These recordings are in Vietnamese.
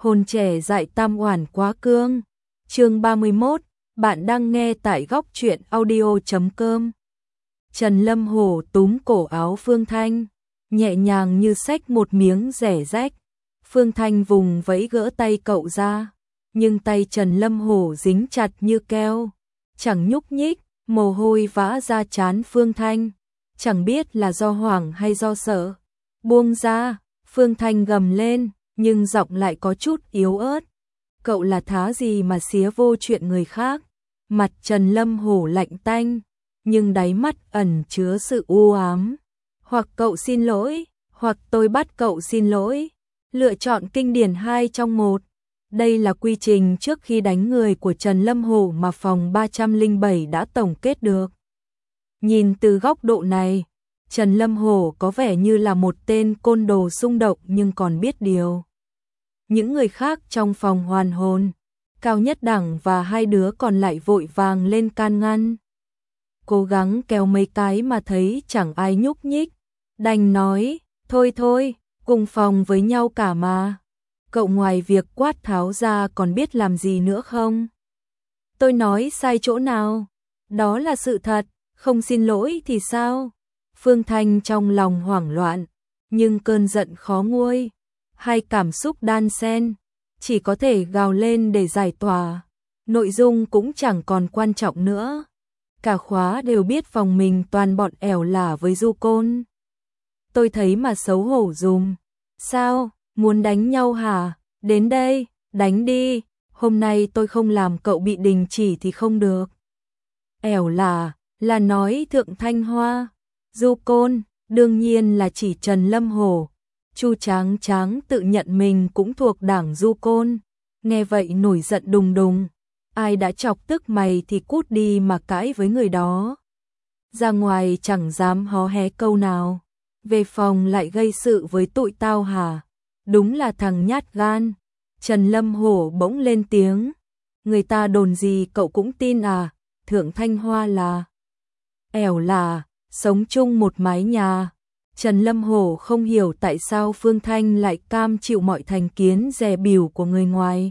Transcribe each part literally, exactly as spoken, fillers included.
Hồn trẻ dại tam oản quá cương. Chương ba mươi mốt, bạn đang nghe tại góc truyện audio chấm com. Trần Lâm Hổ túm cổ áo Phương Thanh, nhẹ nhàng như xách một miếng rẻ rách. Phương Thanh vùng vẫy gỡ tay cậu ra, nhưng tay Trần Lâm Hổ dính chặt như keo, chẳng nhúc nhích, mồ hôi vã ra trán Phương Thanh, chẳng biết là do hoảng hay do sợ. Buông ra, Phương Thanh gầm lên, nhưng giọng lại có chút yếu ớt. Cậu là thá gì mà xía vô chuyện người khác? Mặt Trần Lâm Hổ lạnh tanh, nhưng đáy mắt ẩn chứa sự u ám. Hoặc cậu xin lỗi, hoặc tôi bắt cậu xin lỗi. Lựa chọn kinh điển hai trong một. Đây là quy trình trước khi đánh người của Trần Lâm Hổ mà phòng ba trăm lẻ bảy đã tổng kết được. Nhìn từ góc độ này, Trần Lâm Hổ có vẻ như là một tên côn đồ xung động nhưng còn biết điều. Những người khác trong phòng hoàn hồn, Cao Nhất Đẳng và hai đứa còn lại vội vàng lên can ngăn. Cố gắng kéo mấy cái mà thấy chẳng ai nhúc nhích, đành nói, thôi thôi, cùng phòng với nhau cả mà. Cậu ngoài việc quát tháo ra còn biết làm gì nữa không? Tôi nói sai chỗ nào? Đó là sự thật, không xin lỗi thì sao? Phương Thanh trong lòng hoảng loạn, nhưng cơn giận khó nguôi, hai cảm xúc đan xen, chỉ có thể gào lên để giải tỏa. Nội dung cũng chẳng còn quan trọng nữa. Cả khóa đều biết phòng mình toàn bọn ẻo lả với du côn. Tôi thấy mà xấu hổ dùm. Sao, muốn đánh nhau hả? Đến đây, đánh đi. Hôm nay tôi không làm cậu bị đình chỉ thì không được. Ẻo lả, là nói Thượng Thanh Hoa. Du côn, đương nhiên là chỉ Trần Lâm Hổ. Chu Tráng Tráng tự nhận mình cũng thuộc đảng du côn. Nghe vậy nổi giận đùng đùng. Ai đã chọc tức mày thì cút đi mà cãi với người đó. Ra ngoài chẳng dám hó hé câu nào. Về phòng lại gây sự với tụi tao hả? Đúng là thằng nhát gan. Trần Lâm Hổ bỗng lên tiếng. Người ta đồn gì cậu cũng tin à? Thượng Thanh Hoa là ẻo là sống chung một mái nhà. Trần Lâm Hổ không hiểu tại sao Phương Thanh lại cam chịu mọi thành kiến dè bỉu của người ngoài.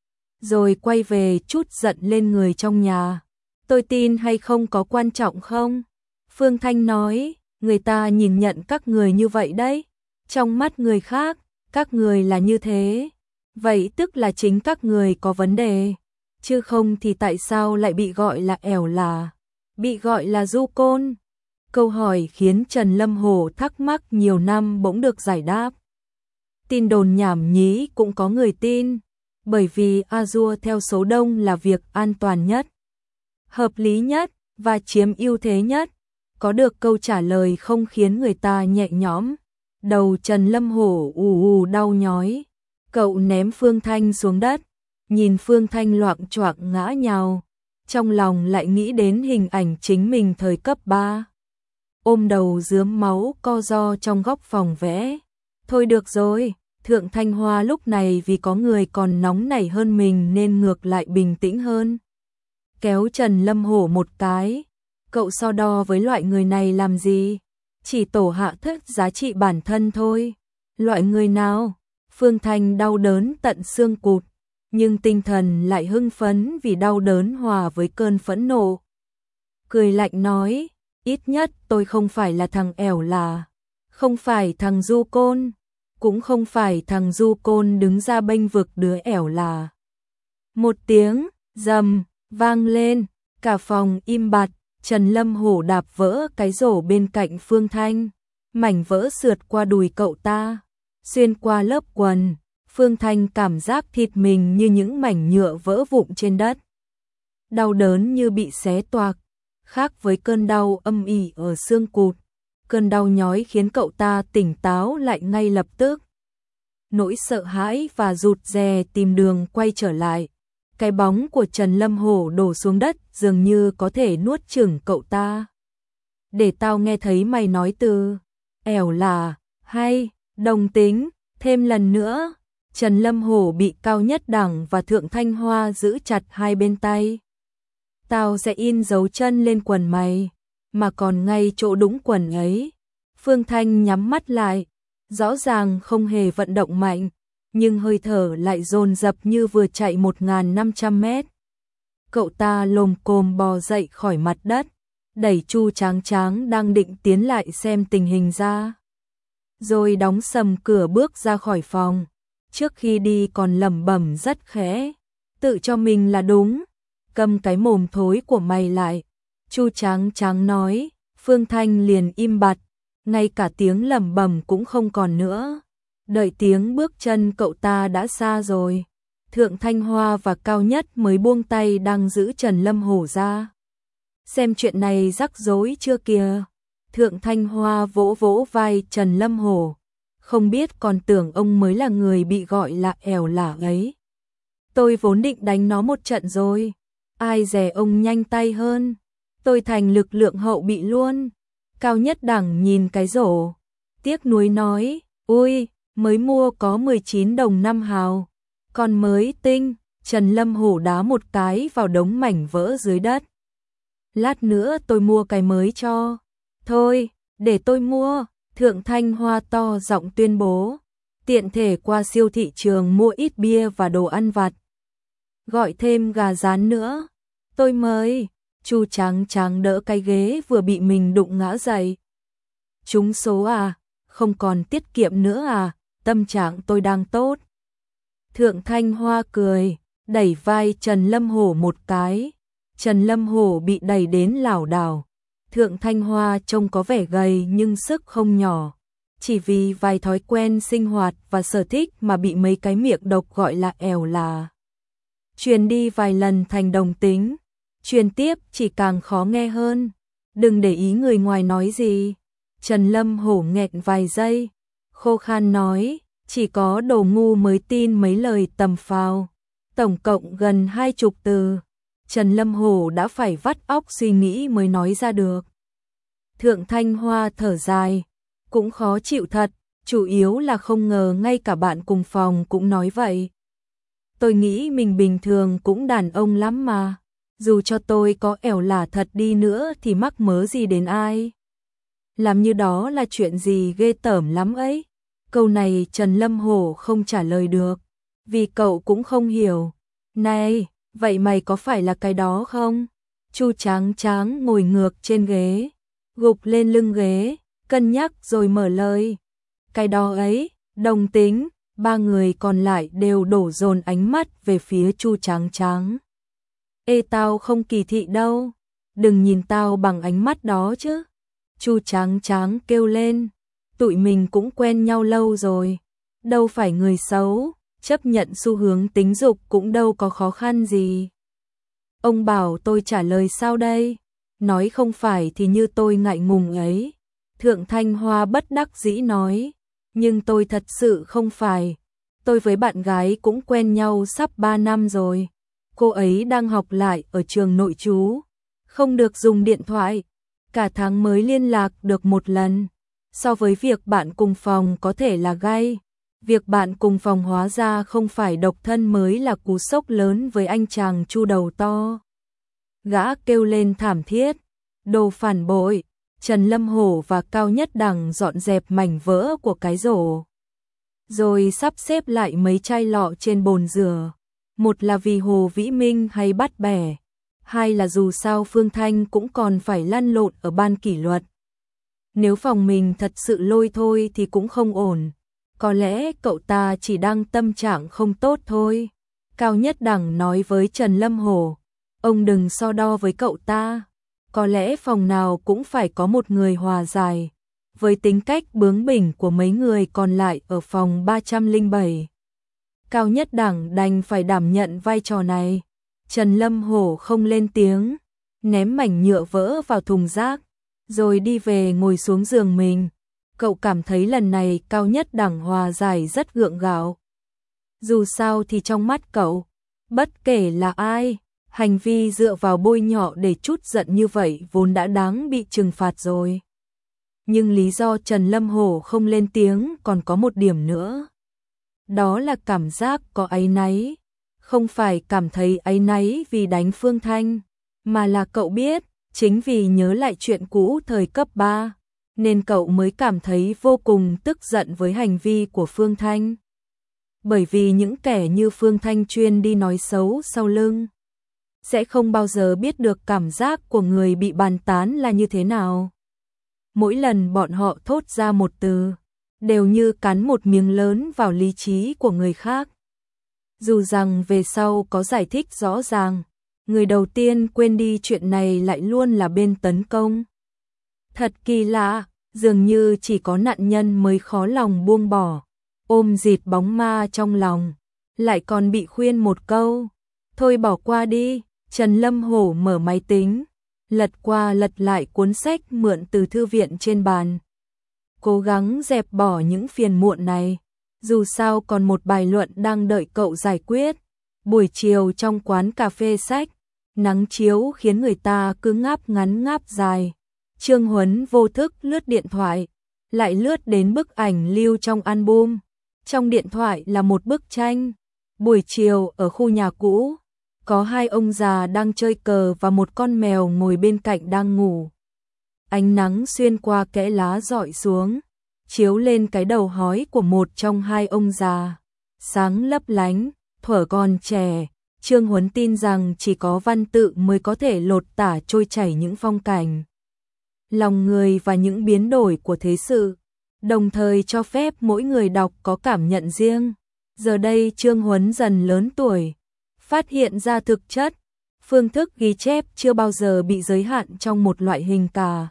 Rồi quay về chút giận lên người trong nhà. Tôi tin hay không có quan trọng không? Phương Thanh nói, người ta nhìn nhận các người như vậy đấy. Trong mắt người khác, các người là như thế. Vậy tức là chính các người có vấn đề. Chứ không thì tại sao lại bị gọi là ẻo lả, bị gọi là du côn? Câu hỏi khiến Trần Lâm Hổ thắc mắc nhiều năm bỗng được giải đáp. Tin đồn nhảm nhí cũng có người tin. Bởi vì Azure theo số đông là việc an toàn nhất, hợp lý nhất và chiếm ưu thế nhất. Có được câu trả lời không khiến người ta nhẹ nhõm. Đầu Trần Lâm Hổ ù ù đau nhói. Cậu ném Phương Thanh xuống đất, nhìn Phương Thanh loạng choạng ngã nhào. Trong lòng lại nghĩ đến hình ảnh chính mình thời cấp ba. Ôm đầu rướm máu co ro trong góc phòng vẽ. Thôi được rồi. Thượng Thanh Hoa lúc này vì có người còn nóng nảy hơn mình nên ngược lại bình tĩnh hơn. Kéo Trần Lâm Hổ một cái. Cậu so đo với loại người này làm gì? Chỉ tổ hạ thấp giá trị bản thân thôi. Loại người nào? Phương Thanh đau đớn tận xương cụt, nhưng tinh thần lại hưng phấn vì đau đớn hòa với cơn phẫn nộ. Cười lạnh nói, ít nhất tôi không phải là thằng ẻo lả, không phải thằng du côn. Cũng không phải thằng du côn đứng ra bênh vực đứa ẻo lả. Một tiếng rầm vang lên, cả phòng im bặt. Trần Lâm Hổ đạp vỡ cái rổ bên cạnh Phương Thanh, mảnh vỡ sượt qua đùi cậu ta, xuyên qua lớp quần. Phương Thanh cảm giác thịt mình như những mảnh nhựa vỡ vụn trên đất, đau đớn như bị xé toạc, khác với cơn đau âm ỉ ở xương cụt. Cơn đau nhói khiến cậu ta tỉnh táo lại ngay lập tức. Nỗi sợ hãi và rụt rè tìm đường quay trở lại. Cái bóng của Trần Lâm Hổ đổ xuống đất dường như có thể nuốt chửng cậu ta. Để tao nghe thấy mày nói từ ẻo lả hay đồng tính thêm lần nữa. Trần Lâm Hổ bị Cao Nhất Đẳng và Thượng Thanh Hoa giữ chặt hai bên tay. Tao sẽ in dấu chân lên quần mày, mà còn ngay chỗ đũng quần ấy. Phương Thanh nhắm mắt lại, rõ ràng không hề vận động mạnh, nhưng hơi thở lại dồn dập như vừa chạy một nghìn năm trăm mét. Cậu ta lồm cồm bò dậy khỏi mặt đất, đẩy Chu Tráng Tráng đang định tiến lại xem tình hình ra. Rồi đóng sầm cửa bước ra khỏi phòng, trước khi đi còn lẩm bẩm rất khẽ, tự cho mình là đúng, cầm cái mồm thối của mày lại. Chu Tráng Tráng nói, Phương Thanh liền im bặt, ngay cả tiếng lẩm bẩm cũng không còn nữa. Đợi tiếng bước chân cậu ta đã xa rồi, Thượng Thanh Hoa và Cao Nhất mới buông tay đang giữ Trần Lâm Hổ ra. Xem chuyện này rắc rối chưa kìa. Thượng Thanh Hoa vỗ vỗ vai Trần Lâm Hổ, không biết còn tưởng ông mới là người bị gọi là ẻo lả ấy. Tôi vốn định đánh nó một trận rồi, ai dè ông nhanh tay hơn, tôi thành lực lượng hậu bị luôn. Cao Nhất Đẳng nhìn cái rổ, tiếc nuối nói, ui, mới mua có mười chín đồng năm hào, còn mới tinh. Trần Lâm Hổ đá một cái vào đống mảnh vỡ dưới đất. Lát nữa tôi mua cái mới cho. Thôi, để tôi mua. Thượng Thanh Hoa to giọng tuyên bố, tiện thể qua siêu thị trường mua ít bia và đồ ăn vặt. Gọi thêm gà rán nữa. Tôi mời. Chu Tráng Tráng đỡ cái ghế vừa bị mình đụng ngã dậy. Trúng số à, không còn tiết kiệm nữa à, tâm trạng tôi đang tốt. Thượng Thanh Hoa cười, đẩy vai Trần Lâm Hổ một cái. Trần Lâm Hổ bị đẩy đến lảo đảo. Thượng Thanh Hoa trông có vẻ gầy nhưng sức không nhỏ. Chỉ vì vài thói quen sinh hoạt và sở thích mà bị mấy cái miệng độc gọi là ẻo là. Truyền đi vài lần thành đồng tính, truyền tiếp chỉ càng khó nghe hơn. Đừng để ý người ngoài nói gì. Trần Lâm Hổ nghẹn vài giây, khô khan nói, chỉ có đồ ngu mới tin mấy lời tầm phào. Tổng cộng gần hai chục từ. Trần Lâm Hổ đã phải vắt óc suy nghĩ mới nói ra được. Thượng Thanh Hoa thở dài, cũng khó chịu thật, chủ yếu là không ngờ ngay cả bạn cùng phòng cũng nói vậy. Tôi nghĩ mình bình thường cũng đàn ông lắm mà, dù cho tôi có ẻo lả thật đi nữa thì mắc mớ gì đến ai. Làm như đó là chuyện gì ghê tởm lắm ấy. Câu này Trần Lâm Hổ không trả lời được, vì cậu cũng không hiểu. Này, vậy mày có phải là cái đó không? Chu Tráng Tráng ngồi ngược trên ghế, gục lên lưng ghế, cân nhắc rồi mở lời. Cái đó ấy, đồng tính. Ba người còn lại đều đổ dồn ánh mắt về phía Chu Tráng Tráng. Ê tao không kỳ thị đâu, đừng nhìn tao bằng ánh mắt đó chứ. Chu Tráng Tráng kêu lên, tụi mình cũng quen nhau lâu rồi, đâu phải người xấu, chấp nhận xu hướng tính dục cũng đâu có khó khăn gì. Ông bảo tôi trả lời sao đây? Nói không phải thì như tôi ngại ngùng ấy. Thượng Thanh Hoa bất đắc dĩ nói, nhưng tôi thật sự không phải. Tôi với bạn gái cũng quen nhau sắp ba năm rồi. Cô ấy đang học lại ở trường nội trú, không được dùng điện thoại, cả tháng mới liên lạc được một lần. So với việc bạn cùng phòng có thể là gay, việc bạn cùng phòng hóa ra không phải độc thân mới là cú sốc lớn với anh chàng Chu đầu to. Gã kêu lên thảm thiết, đồ phản bội. Trần Lâm Hổ và Cao Nhất Đẳng dọn dẹp mảnh vỡ của cái rổ, rồi sắp xếp lại mấy chai lọ trên bồn rửa. Một là vì Hồ Vĩ Minh hay bắt bẻ, hai là dù sao Phương Thanh cũng còn phải lăn lộn ở ban kỷ luật. Nếu phòng mình thật sự lôi thôi thì cũng không ổn. Có lẽ cậu ta chỉ đang tâm trạng không tốt thôi. Cao Nhất Đẳng nói với Trần Lâm Hổ, ông đừng so đo với cậu ta. Có lẽ phòng nào cũng phải có một người hòa giải, với tính cách bướng bỉnh của mấy người còn lại ở phòng ba trăm lẻ bảy. Cao Nhất Đẳng đành phải đảm nhận vai trò này. Trần Lâm Hổ không lên tiếng, ném mảnh nhựa vỡ vào thùng rác, rồi đi về ngồi xuống giường mình. Cậu cảm thấy lần này Cao Nhất Đẳng hòa giải rất gượng gạo. Dù sao thì trong mắt cậu, bất kể là ai, hành vi dựa vào bôi nhọ để trút giận như vậy vốn đã đáng bị trừng phạt rồi. Nhưng lý do Trần Lâm Hổ không lên tiếng còn có một điểm nữa. Đó là cảm giác có áy náy. Không phải cảm thấy áy náy vì đánh Phương Thanh, mà là cậu biết, chính vì nhớ lại chuyện cũ thời cấp ba, nên cậu mới cảm thấy vô cùng tức giận với hành vi của Phương Thanh. bởi vì những kẻ như Phương Thanh chuyên đi nói xấu sau lưng sẽ không bao giờ biết được cảm giác của người bị bàn tán là như thế nào. Mỗi lần bọn họ thốt ra một từ, đều như cắn một miếng lớn vào lý trí của người khác. Dù rằng về sau có giải thích rõ ràng, người đầu tiên quên đi chuyện này lại luôn là bên tấn công. Thật kỳ lạ, dường như chỉ có nạn nhân mới khó lòng buông bỏ, ôm dịt bóng ma trong lòng, lại còn bị khuyên một câu. Thôi bỏ qua đi. Trần Lâm Hổ mở máy tính, lật qua lật lại cuốn sách mượn từ thư viện trên bàn. Cố gắng dẹp bỏ những phiền muộn này, dù sao còn một bài luận đang đợi cậu giải quyết. Buổi chiều trong quán cà phê sách, nắng chiếu khiến người ta cứ ngáp ngắn ngáp dài. Trương Huấn vô thức lướt điện thoại, lại lướt đến bức ảnh lưu trong album. Trong điện thoại là một bức tranh. Buổi chiều ở khu nhà cũ, có hai ông già đang chơi cờ và một con mèo ngồi bên cạnh đang ngủ. Ánh nắng xuyên qua kẽ lá rọi xuống, chiếu lên cái đầu hói của một trong hai ông già, sáng lấp lánh. Thuở còn trẻ, Trương Huấn tin rằng chỉ có văn tự mới có thể lột tả trôi chảy những phong cảnh, lòng người và những biến đổi của thế sự, đồng thời cho phép mỗi người đọc có cảm nhận riêng. Giờ đây Trương Huấn dần lớn tuổi, phát hiện ra thực chất, phương thức ghi chép chưa bao giờ bị giới hạn trong một loại hình cả.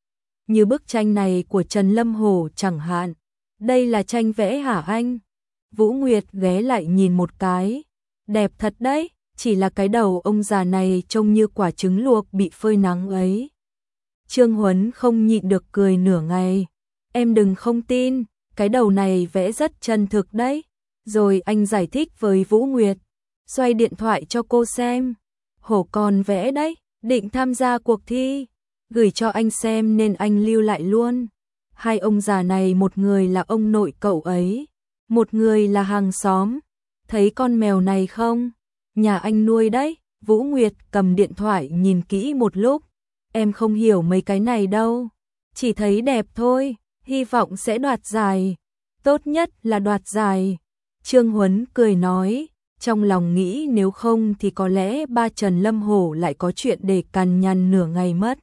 Như bức tranh này của Trần Lâm Hổ chẳng hạn. Đây là tranh vẽ hả anh? Vũ Nguyệt ghé lại nhìn một cái. Đẹp thật đấy, chỉ là cái đầu ông già này trông như quả trứng luộc bị phơi nắng ấy. Trương Huấn không nhịn được cười nửa ngày. Em đừng không tin, cái đầu này vẽ rất chân thực đấy. Rồi anh giải thích với Vũ Nguyệt, xoay điện thoại cho cô xem. Hổ còn vẽ đấy, định tham gia cuộc thi, gửi cho anh xem nên anh lưu lại luôn. Hai ông già này, một người là ông nội cậu ấy, một người là hàng xóm. Thấy con mèo này không? Nhà anh nuôi đấy. Vũ Nguyệt cầm điện thoại nhìn kỹ một lúc. Em không hiểu mấy cái này đâu, chỉ thấy đẹp thôi, hy vọng sẽ đoạt giải. Tốt nhất là đoạt giải. Trương Huấn cười nói, trong lòng nghĩ nếu không thì có lẽ ba Trần Lâm Hổ lại có chuyện để cằn nhằn nửa ngày mất.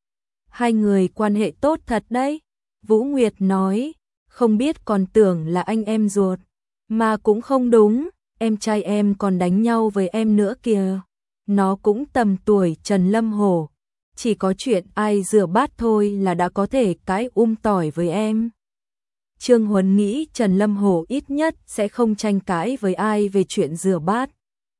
Hai người quan hệ tốt thật đấy. Vũ Nguyệt nói, không biết còn tưởng là anh em ruột. Mà cũng không đúng, em trai em còn đánh nhau với em nữa kìa. Nó cũng tầm tuổi Trần Lâm Hổ. Chỉ có chuyện ai rửa bát thôi là đã có thể cãi um tỏi với em. Trương Huấn nghĩ Trần Lâm Hổ ít nhất sẽ không tranh cãi với ai về chuyện rửa bát.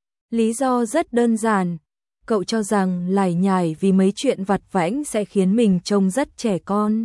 Lý do rất đơn giản, cậu cho rằng lải nhải vì mấy chuyện vặt vãnh sẽ khiến mình trông rất trẻ con.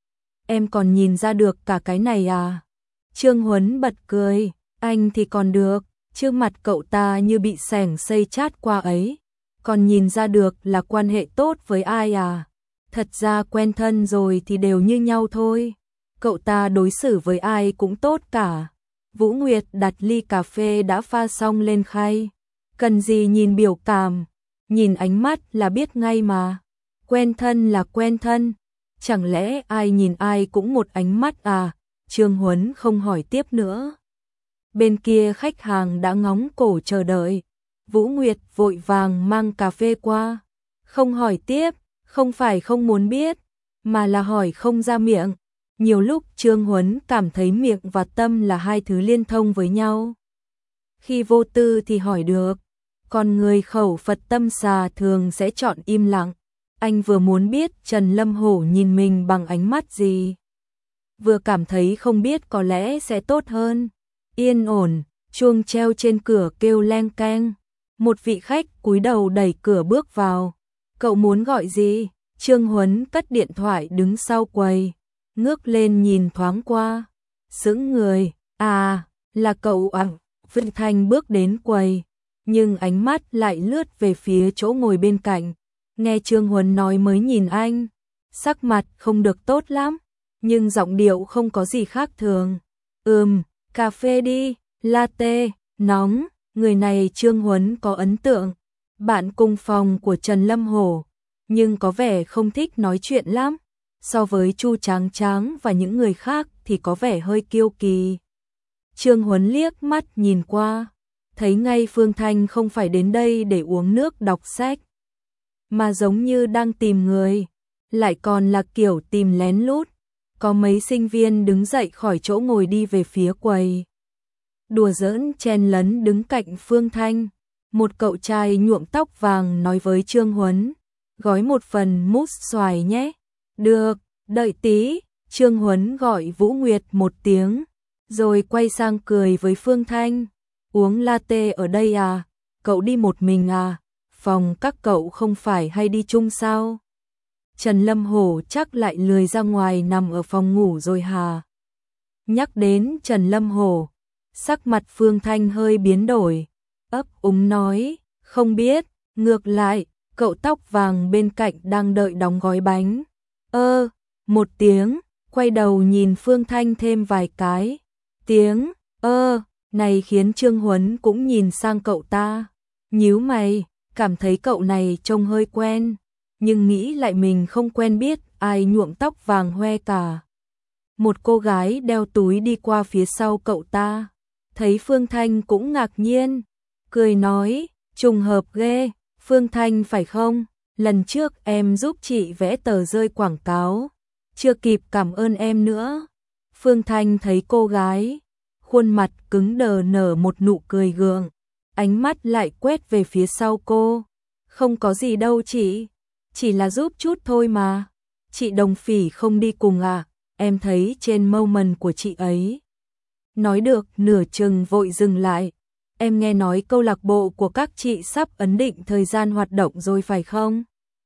Em còn nhìn ra được cả cái này à? Trương Huấn bật cười, anh thì còn được, chứ mặt cậu ta như bị xẻng xây chát qua ấy. Còn nhìn ra được là quan hệ tốt với ai à? Thật ra quen thân rồi thì đều như nhau thôi. Cậu ta đối xử với ai cũng tốt cả. Vũ Nguyệt đặt ly cà phê đã pha xong lên khay. Cần gì nhìn biểu cảm, nhìn ánh mắt là biết ngay mà. Quen thân là quen thân, chẳng lẽ ai nhìn ai cũng một ánh mắt à? Trương Huấn không hỏi tiếp nữa. Bên kia khách hàng đã ngóng cổ chờ đợi. Vũ Nguyệt vội vàng mang cà phê qua. Không hỏi tiếp, không phải không muốn biết, mà là hỏi không ra miệng. Nhiều lúc Trương Huấn cảm thấy miệng và tâm là hai thứ liên thông với nhau. Khi vô tư thì hỏi được, còn người khẩu Phật tâm xà thường sẽ chọn im lặng. Anh vừa muốn biết Trần Lâm Hổ nhìn mình bằng ánh mắt gì, vừa cảm thấy không biết có lẽ sẽ tốt hơn. Yên ổn, chuông treo trên cửa kêu leng keng. Một vị khách cúi đầu đẩy cửa bước vào. Cậu muốn gọi gì? Trương Huấn cất điện thoại đứng sau quầy, ngước lên nhìn thoáng qua, sững người. À, là cậu à? Vinh Thanh bước đến quầy, nhưng ánh mắt lại lướt về phía chỗ ngồi bên cạnh. Nghe Trương Huấn nói mới nhìn anh, sắc mặt không được tốt lắm, nhưng giọng điệu không có gì khác thường. Ừm, cà phê đi, latte, nóng. Người này Trương Huấn có ấn tượng, bạn cùng phòng của Trần Lâm Hổ, nhưng có vẻ không thích nói chuyện lắm. So với Chu Tráng Tráng và những người khác thì có vẻ hơi kiêu kỳ. Trương Huấn liếc mắt nhìn qua, thấy ngay Phương Thanh không phải đến đây để uống nước đọc sách, mà giống như đang tìm người, lại còn là kiểu tìm lén lút. Có mấy sinh viên đứng dậy khỏi chỗ ngồi đi về phía quầy. Đùa giỡn chen lấn đứng cạnh Phương Thanh. Một cậu trai nhuộm tóc vàng nói với Trương Huấn, gói một phần mousse xoài nhé. Được, đợi tí. Trương Huấn gọi Vũ Nguyệt một tiếng, rồi quay sang cười với Phương Thanh. Uống latte ở đây à? Cậu đi một mình à? Phòng các cậu không phải hay đi chung sao? Trần Lâm Hổ chắc lại lười ra ngoài nằm ở phòng ngủ rồi hà? Nhắc đến Trần Lâm Hổ, sắc mặt Phương Thanh hơi biến đổi, ấp úng nói, không biết, ngược lại, cậu tóc vàng bên cạnh đang đợi đóng gói bánh. Ơ, một tiếng, quay đầu nhìn Phương Thanh thêm vài cái. Tiếng, ơ, này khiến Trương Huấn cũng nhìn sang cậu ta. Nhíu mày, cảm thấy cậu này trông hơi quen, nhưng nghĩ lại mình không quen biết ai nhuộm tóc vàng hoe cả. Một cô gái đeo túi đi qua phía sau cậu ta, thấy Phương Thanh cũng ngạc nhiên, cười nói, trùng hợp ghê, Phương Thanh phải không? Lần trước em giúp chị vẽ tờ rơi quảng cáo, chưa kịp cảm ơn em nữa. Phương Thanh thấy cô gái, khuôn mặt cứng đờ nở một nụ cười gượng, ánh mắt lại quét về phía sau cô. Không có gì đâu chị, chỉ là giúp chút thôi mà. Chị Đồng Phỉ không đi cùng à? Em thấy trên moment của chị ấy. Nói được nửa chừng vội dừng lại. Em nghe nói câu lạc bộ của các chị sắp ấn định thời gian hoạt động rồi phải không?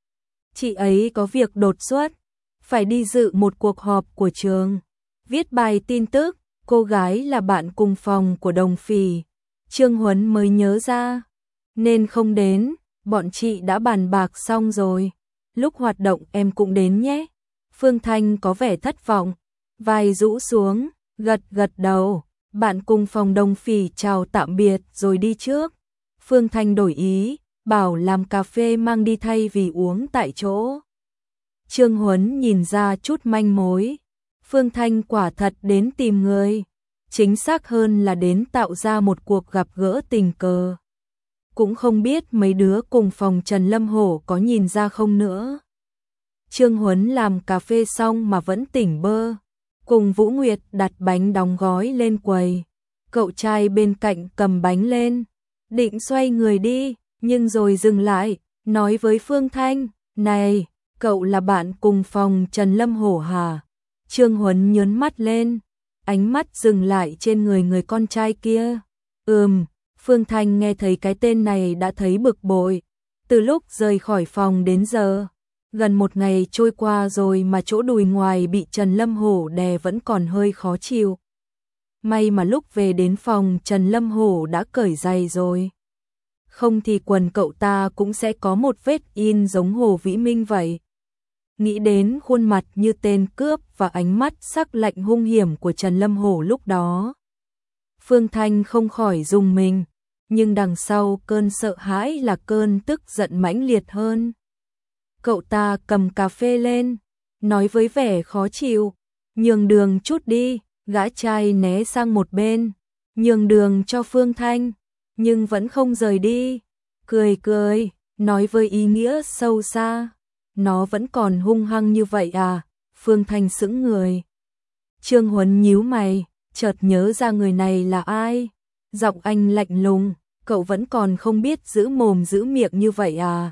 Chị ấy có việc đột xuất, phải đi dự một cuộc họp của trường, viết bài tin tức. Cô gái là bạn cùng phòng của Đồng Phỉ. Trương Huấn mới nhớ ra, nên không đến, bọn chị đã bàn bạc xong rồi. Lúc hoạt động em cũng đến nhé. Phương Thanh có vẻ thất vọng, vai rũ xuống, gật gật đầu. Bạn cùng phòng Đồng Phỉ chào tạm biệt rồi đi trước. Phương Thanh đổi ý, bảo làm cà phê mang đi thay vì uống tại chỗ. Trương Huấn nhìn ra chút manh mối. Phương Thanh quả thật đến tìm người, chính xác hơn là đến tạo ra một cuộc gặp gỡ tình cờ. Cũng không biết mấy đứa cùng phòng Trần Lâm Hổ có nhìn ra không nữa. Trương Huấn làm cà phê xong mà vẫn tỉnh bơ, cùng Vũ Nguyệt đặt bánh đóng gói lên quầy. Cậu trai bên cạnh cầm bánh lên, định xoay người đi, nhưng rồi dừng lại, nói với Phương Thanh, này, cậu là bạn cùng phòng Trần Lâm Hổ hả? Trương Huấn nhớn mắt lên, ánh mắt dừng lại trên người người con trai kia. Ừm, Phương Thanh nghe thấy cái tên này đã thấy bực bội. Từ lúc rời khỏi phòng đến giờ, gần một ngày trôi qua rồi mà chỗ đùi ngoài bị Trần Lâm Hổ đè vẫn còn hơi khó chịu. May mà lúc về đến phòng Trần Lâm Hổ đã cởi giày rồi. Không thì quần cậu ta cũng sẽ có một vết in giống Hồ Vĩ Minh vậy. Nghĩ đến khuôn mặt như tên cướp và ánh mắt sắc lạnh hung hiểm của Trần Lâm Hổ lúc đó, Phương Thanh không khỏi rùng mình, nhưng đằng sau cơn sợ hãi là cơn tức giận mãnh liệt hơn. Cậu ta cầm cà phê lên, nói với vẻ khó chịu, nhường đường chút đi. Gã trai né sang một bên, nhường đường cho Phương Thanh, nhưng vẫn không rời đi. Cười cười, nói với ý nghĩa sâu xa, nó vẫn còn hung hăng như vậy à? Phương Thanh sững người. Trương Huấn nhíu mày, chợt nhớ ra người này là ai. Giọng anh lạnh lùng, cậu vẫn còn không biết giữ mồm giữ miệng như vậy à?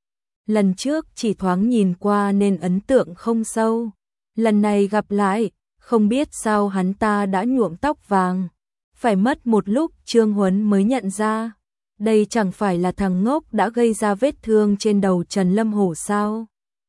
Lần trước chỉ thoáng nhìn qua nên ấn tượng không sâu. Lần này gặp lại, không biết sao hắn ta đã nhuộm tóc vàng. Phải mất một lúc Trương Huấn mới nhận ra, đây chẳng phải là thằng ngốc đã gây ra vết thương trên đầu Trần Lâm Hổ sao?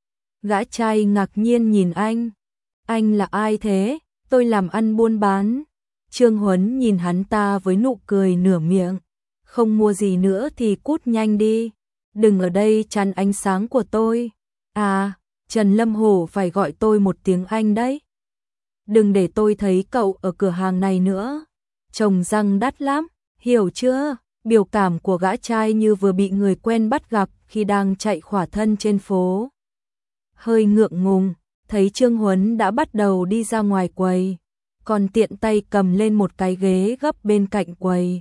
Gã trai ngạc nhiên nhìn anh. Anh là ai thế? Tôi làm ăn buôn bán. Trương Huấn nhìn hắn ta với nụ cười nửa miệng. Không mua gì nữa thì cút nhanh đi. Đừng ở đây chắn ánh sáng của tôi. À, Trần Lâm Hổ phải gọi tôi một tiếng anh đấy. Đừng để tôi thấy cậu ở cửa hàng này nữa. Trồng răng đắt lắm, hiểu chưa? Biểu cảm của gã trai như vừa bị người quen bắt gặp khi đang chạy khỏa thân trên phố. Hơi ngượng ngùng, thấy Trương Huấn đã bắt đầu đi ra ngoài quầy, còn tiện tay cầm lên một cái ghế gấp bên cạnh quầy.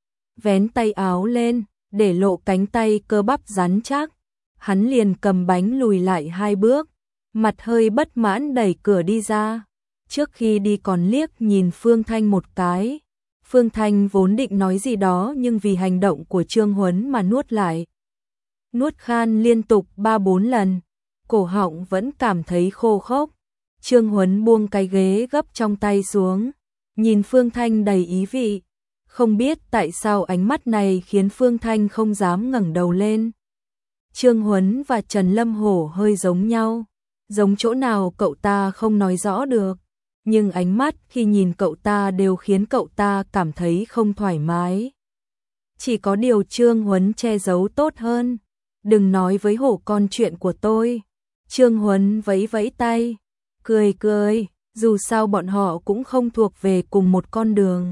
Vén tay áo lên, để lộ cánh tay cơ bắp rắn chắc. Hắn liền cầm bánh lùi lại hai bước, mặt hơi bất mãn đẩy cửa đi ra. Trước khi đi còn liếc nhìn Phương Thanh một cái. Phương Thanh vốn định nói gì đó nhưng vì hành động của Trương Huấn mà nuốt lại. Nuốt khan liên tục ba bốn lần, cổ họng vẫn cảm thấy khô khốc. Trương Huấn buông cái ghế gấp trong tay xuống, nhìn Phương Thanh đầy ý vị. Không biết tại sao ánh mắt này khiến Phương Thanh không dám ngẩng đầu lên. Trương Huấn và Trần Lâm Hổ hơi giống nhau, giống chỗ nào cậu ta không nói rõ được, nhưng ánh mắt khi nhìn cậu ta đều khiến cậu ta cảm thấy không thoải mái. Chỉ có điều Trương Huấn che giấu tốt hơn. Đừng nói với Hổ con chuyện của tôi. Trương Huấn vẫy vẫy tay, cười cười, dù sao bọn họ cũng không thuộc về cùng một con đường.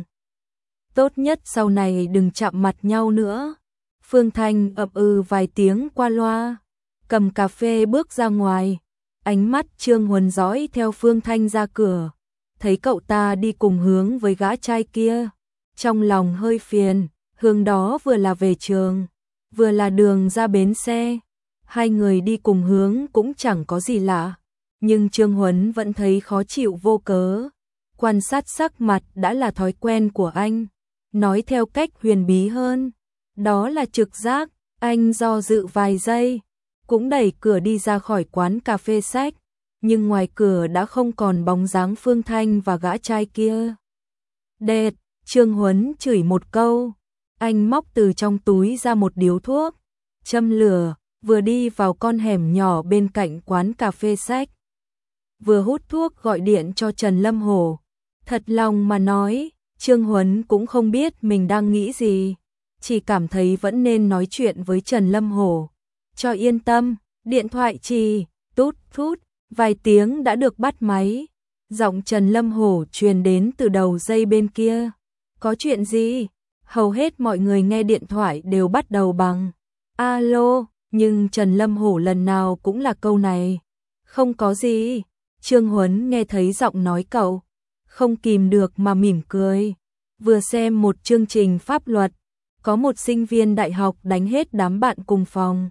Tốt nhất sau này đừng chạm mặt nhau nữa. Phương Thanh ậm ừ vài tiếng qua loa, cầm cà phê bước ra ngoài. Ánh mắt Trương Huấn dõi theo Phương Thanh ra cửa, thấy cậu ta đi cùng hướng với gã trai kia. Trong lòng hơi phiền, hướng đó vừa là về trường, vừa là đường ra bến xe. Hai người đi cùng hướng cũng chẳng có gì lạ, nhưng Trương Huấn vẫn thấy khó chịu vô cớ. Quan sát sắc mặt đã là thói quen của anh, nói theo cách huyền bí hơn, đó là trực giác. Anh do dự vài giây, cũng đẩy cửa đi ra khỏi quán cà phê sách, nhưng ngoài cửa đã không còn bóng dáng Phương Thanh và gã trai kia. Đệt, Trương Huấn chửi một câu, anh móc từ trong túi ra một điếu thuốc, châm lửa, vừa đi vào con hẻm nhỏ bên cạnh quán cà phê sách. Vừa hút thuốc gọi điện cho Trần Lâm Hổ. Thật lòng mà nói, Trương Huấn cũng không biết mình đang nghĩ gì, chỉ cảm thấy vẫn nên nói chuyện với Trần Lâm Hổ. Cho yên tâm, điện thoại trì, tút thút, vài tiếng đã được bắt máy. Giọng Trần Lâm Hổ truyền đến từ đầu dây bên kia. Có chuyện gì? Hầu hết mọi người nghe điện thoại đều bắt đầu bằng alo, nhưng Trần Lâm Hổ lần nào cũng là câu này. Không có gì. Trương Huấn nghe thấy giọng nói cậu, không kìm được mà mỉm cười. Vừa xem một chương trình pháp luật, có một sinh viên đại học đánh hết đám bạn cùng phòng.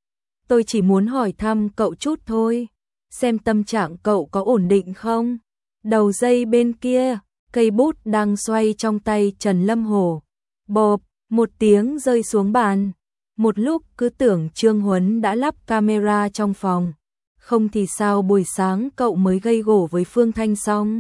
Tôi chỉ muốn hỏi thăm cậu chút thôi, xem tâm trạng cậu có ổn định không? Đầu dây bên kia, cây bút đang xoay trong tay Trần Lâm Hổ. Bộp, một tiếng rơi xuống bàn. Một lúc cứ tưởng Trương Huấn đã lắp camera trong phòng. Không thì sao buổi sáng cậu mới gây gổ với Phương Thanh xong.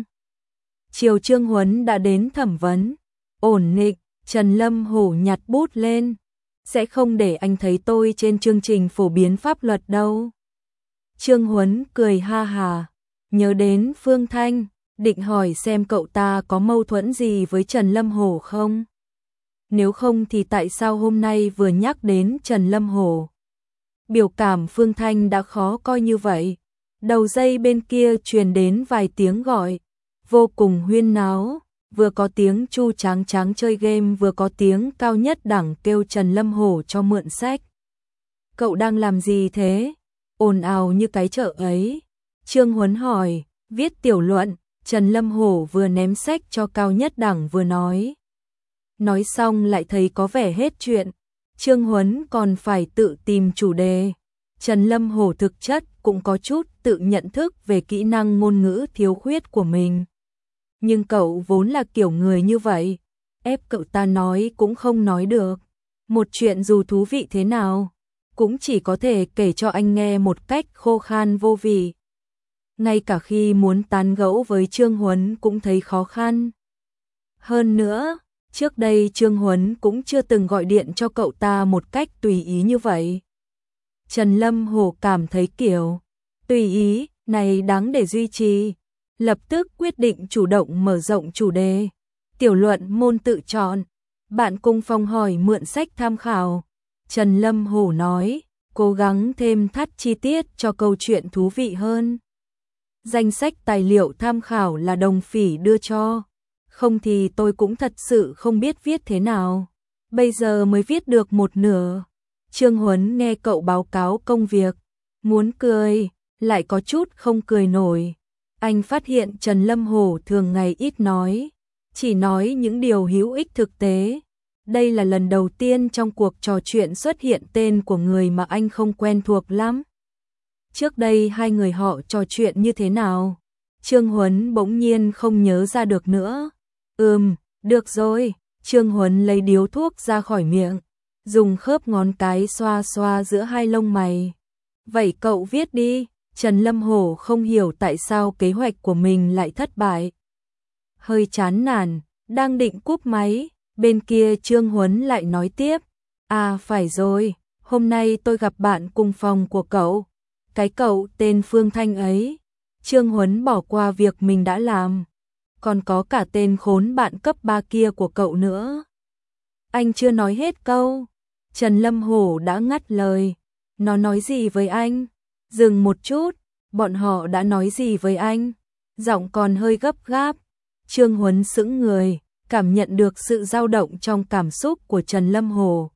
Chiều Trương Huấn đã đến thẩm vấn. Ổn định, Trần Lâm Hổ nhặt bút lên. Sẽ không để anh thấy tôi trên chương trình phổ biến pháp luật đâu. Trương Huấn cười ha hà, nhớ đến Phương Thanh, định hỏi xem cậu ta có mâu thuẫn gì với Trần Lâm Hổ không. Nếu không thì tại sao hôm nay vừa nhắc đến Trần Lâm Hổ. Biểu cảm Phương Thanh đã khó coi như vậy. Đầu dây bên kia truyền đến vài tiếng gọi, vô cùng huyên náo. Vừa có tiếng Chu Tráng Tráng chơi game, vừa có tiếng cao nhất đẳng kêu Trần Lâm Hổ cho mượn sách. Cậu đang làm gì thế? Ồn ào như cái chợ ấy. Trương Huấn hỏi. Viết tiểu luận. Trần Lâm Hổ vừa ném sách cho cao nhất đẳng vừa nói. Nói xong lại thấy có vẻ hết chuyện. Trương Huấn còn phải tự tìm chủ đề. Trần Lâm Hổ thực chất cũng có chút tự nhận thức về kỹ năng ngôn ngữ thiếu khuyết của mình. Nhưng cậu vốn là kiểu người như vậy, ép cậu ta nói cũng không nói được. Một chuyện dù thú vị thế nào, cũng chỉ có thể kể cho anh nghe một cách khô khan vô vị. Ngay cả khi muốn tán gẫu với Trương Huấn cũng thấy khó khăn. Hơn nữa, trước đây Trương Huấn cũng chưa từng gọi điện cho cậu ta một cách tùy ý như vậy. Trần Lâm Hổ cảm thấy kiểu tùy ý này đáng để duy trì, lập tức quyết định chủ động mở rộng chủ đề. Tiểu luận môn tự chọn, bạn cùng phòng hỏi mượn sách tham khảo. Trần Lâm Hổ nói, cố gắng thêm thắt chi tiết cho câu chuyện thú vị hơn. Danh sách tài liệu tham khảo là Đồng Phỉ đưa cho, không thì tôi cũng thật sự không biết viết thế nào. Bây giờ mới viết được một nửa. Trương Huấn nghe cậu báo cáo công việc, muốn cười, lại có chút không cười nổi. Anh phát hiện Trần Lâm Hổ thường ngày ít nói, chỉ nói những điều hữu ích thực tế. Đây là lần đầu tiên trong cuộc trò chuyện xuất hiện tên của người mà anh không quen thuộc lắm. Trước đây hai người họ trò chuyện như thế nào? Trương Huấn bỗng nhiên không nhớ ra được nữa. Ừm, được rồi. Trương Huấn lấy điếu thuốc ra khỏi miệng, dùng khớp ngón cái xoa xoa giữa hai lông mày. Vậy cậu viết đi. Trần Lâm Hổ không hiểu tại sao kế hoạch của mình lại thất bại. Hơi chán nản, đang định cúp máy, bên kia Trương Huấn lại nói tiếp. À phải rồi, hôm nay tôi gặp bạn cùng phòng của cậu. Cái cậu tên Phương Thanh ấy. Trương Huấn bỏ qua việc mình đã làm. Còn có cả tên khốn bạn cấp ba kia của cậu nữa. Anh chưa nói hết câu. Trần Lâm Hổ đã ngắt lời. Nó nói gì với anh? Dừng một chút, bọn họ đã nói gì với anh? Giọng còn hơi gấp gáp. Trương Huấn sững người, cảm nhận được sự dao động trong cảm xúc của Trần Lâm Hổ.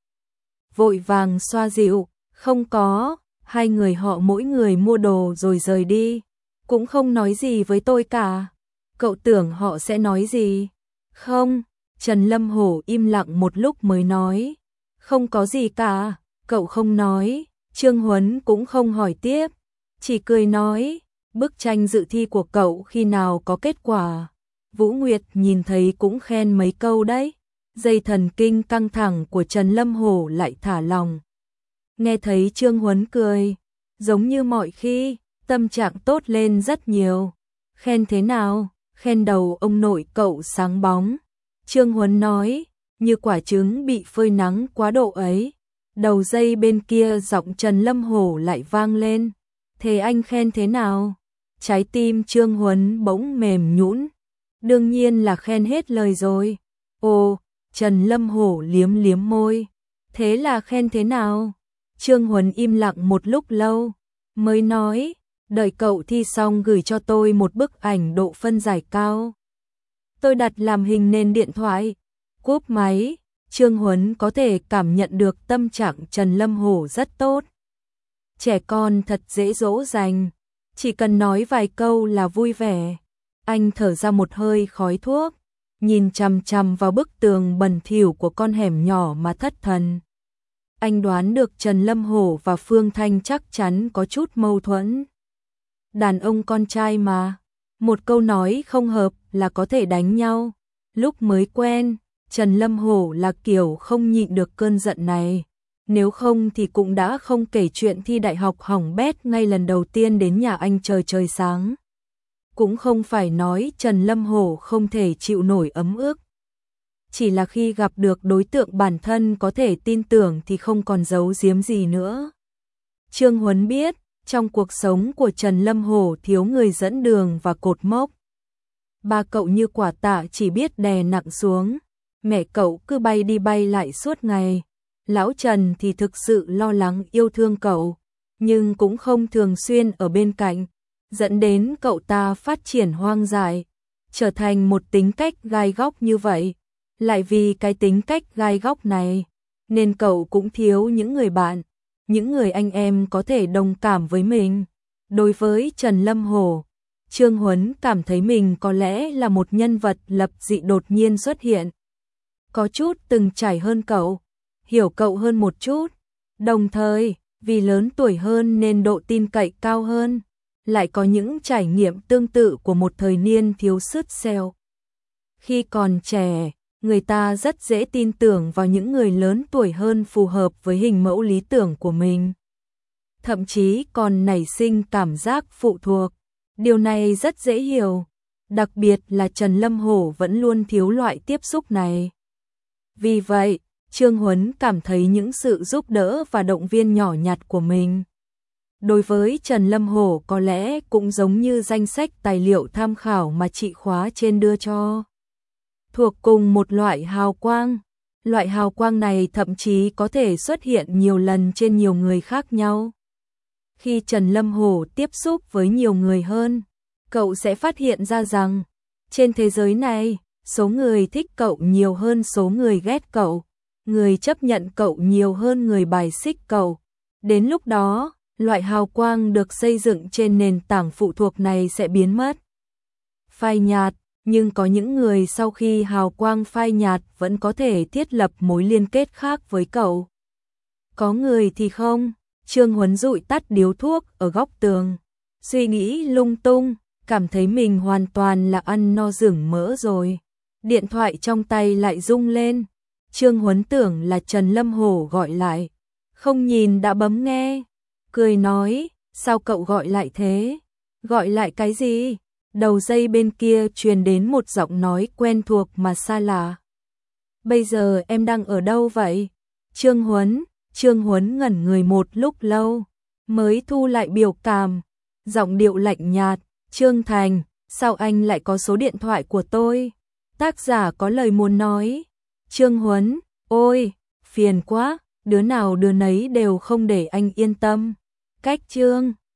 Vội vàng xoa dịu, không có, hai người họ mỗi người mua đồ rồi rời đi, cũng không nói gì với tôi cả. Cậu tưởng họ sẽ nói gì? Không, Trần Lâm Hổ im lặng một lúc mới nói. Không có gì cả, cậu không nói. Trương Huấn cũng không hỏi tiếp, chỉ cười nói, bức tranh dự thi của cậu khi nào có kết quả? Vũ Nguyệt nhìn thấy cũng khen mấy câu đấy. Dây thần kinh căng thẳng của Trần Lâm Hổ lại thả lỏng. Nghe thấy Trương Huấn cười, giống như mọi khi, tâm trạng tốt lên rất nhiều. Khen thế nào? Khen đầu ông nội cậu sáng bóng. Trương Huấn nói, như quả trứng bị phơi nắng quá độ ấy. Đầu dây bên kia giọng Trần Lâm Hổ lại vang lên. Thế anh khen thế nào? Trái tim Trương Huấn bỗng mềm nhũn. Đương nhiên là khen hết lời rồi. Ồ, Trần Lâm Hổ liếm liếm môi. Thế là khen thế nào? Trương Huấn im lặng một lúc lâu, mới nói, đợi cậu thi xong gửi cho tôi một bức ảnh độ phân giải cao. Tôi đặt làm hình nền điện thoại. Cúp máy. Trương Huấn có thể cảm nhận được tâm trạng Trần Lâm Hổ rất tốt. Trẻ con thật dễ dỗ dành, chỉ cần nói vài câu là vui vẻ. Anh thở ra một hơi khói thuốc, nhìn chằm chằm vào bức tường bẩn thỉu của con hẻm nhỏ mà thất thần. Anh đoán được Trần Lâm Hổ và Phương Thanh chắc chắn có chút mâu thuẫn. Đàn ông con trai mà, một câu nói không hợp là có thể đánh nhau. Lúc mới quen, Trần Lâm Hổ là kiểu không nhịn được cơn giận này. Nếu không thì cũng đã không kể chuyện thi đại học hỏng bét ngay lần đầu tiên đến nhà anh chờ trời sáng. Cũng không phải nói Trần Lâm Hổ không thể chịu nổi ấm ức. Chỉ là khi gặp được đối tượng bản thân có thể tin tưởng thì không còn giấu giếm gì nữa. Trương Huấn biết, trong cuộc sống của Trần Lâm Hổ thiếu người dẫn đường và cột mốc. Ba cậu như quả tạ chỉ biết đè nặng xuống. Mẹ cậu cứ bay đi bay lại suốt ngày. Lão Trần thì thực sự lo lắng yêu thương cậu, nhưng cũng không thường xuyên ở bên cạnh, dẫn đến cậu ta phát triển hoang dại, trở thành một tính cách gai góc như vậy. Lại vì cái tính cách gai góc này, nên cậu cũng thiếu những người bạn, những người anh em có thể đồng cảm với mình. Đối với Trần Lâm Hổ, Trương Huấn cảm thấy mình có lẽ là một nhân vật lập dị đột nhiên xuất hiện. Có chút từng trải hơn cậu, hiểu cậu hơn một chút, đồng thời, vì lớn tuổi hơn nên độ tin cậy cao hơn, lại có những trải nghiệm tương tự của một thời niên thiếu sứt xeo. Khi còn trẻ, người ta rất dễ tin tưởng vào những người lớn tuổi hơn phù hợp với hình mẫu lý tưởng của mình. Thậm chí còn nảy sinh cảm giác phụ thuộc. Điều này rất dễ hiểu, đặc biệt là Trần Lâm Hổ vẫn luôn thiếu loại tiếp xúc này. Vì vậy, Trương Huấn cảm thấy những sự giúp đỡ và động viên nhỏ nhặt của mình đối với Trần Lâm Hổ có lẽ cũng giống như danh sách tài liệu tham khảo mà chị khóa trên đưa cho. Thuộc cùng một loại hào quang, loại hào quang này thậm chí có thể xuất hiện nhiều lần trên nhiều người khác nhau. Khi Trần Lâm Hổ tiếp xúc với nhiều người hơn, cậu sẽ phát hiện ra rằng, trên thế giới này, số người thích cậu nhiều hơn số người ghét cậu, người chấp nhận cậu nhiều hơn người bài xích cậu. Đến lúc đó, loại hào quang được xây dựng trên nền tảng phụ thuộc này sẽ biến mất. phai nhạt, nhưng có những người sau khi hào quang phai nhạt vẫn có thể thiết lập mối liên kết khác với cậu. Có người thì không. Trương Huấn dụi tắt điếu thuốc ở góc tường, suy nghĩ lung tung, cảm thấy mình hoàn toàn là ăn no rửng mỡ rồi. Điện thoại trong tay lại rung lên. Trương Huấn tưởng là Trần Lâm Hổ gọi lại, không nhìn đã bấm nghe, cười nói, sao cậu gọi lại thế? Gọi lại cái gì? Đầu dây bên kia truyền đến một giọng nói quen thuộc mà xa lạ. Bây giờ em đang ở đâu vậy? Trương Huấn, Trương Huấn ngẩn người một lúc lâu, mới thu lại biểu cảm, giọng điệu lạnh nhạt, Trương Thành, sao anh lại có số điện thoại của tôi? Tác giả có lời muốn nói. Trương Huấn, ôi, phiền quá, đứa nào đứa nấy đều không để anh yên tâm. Cách Trương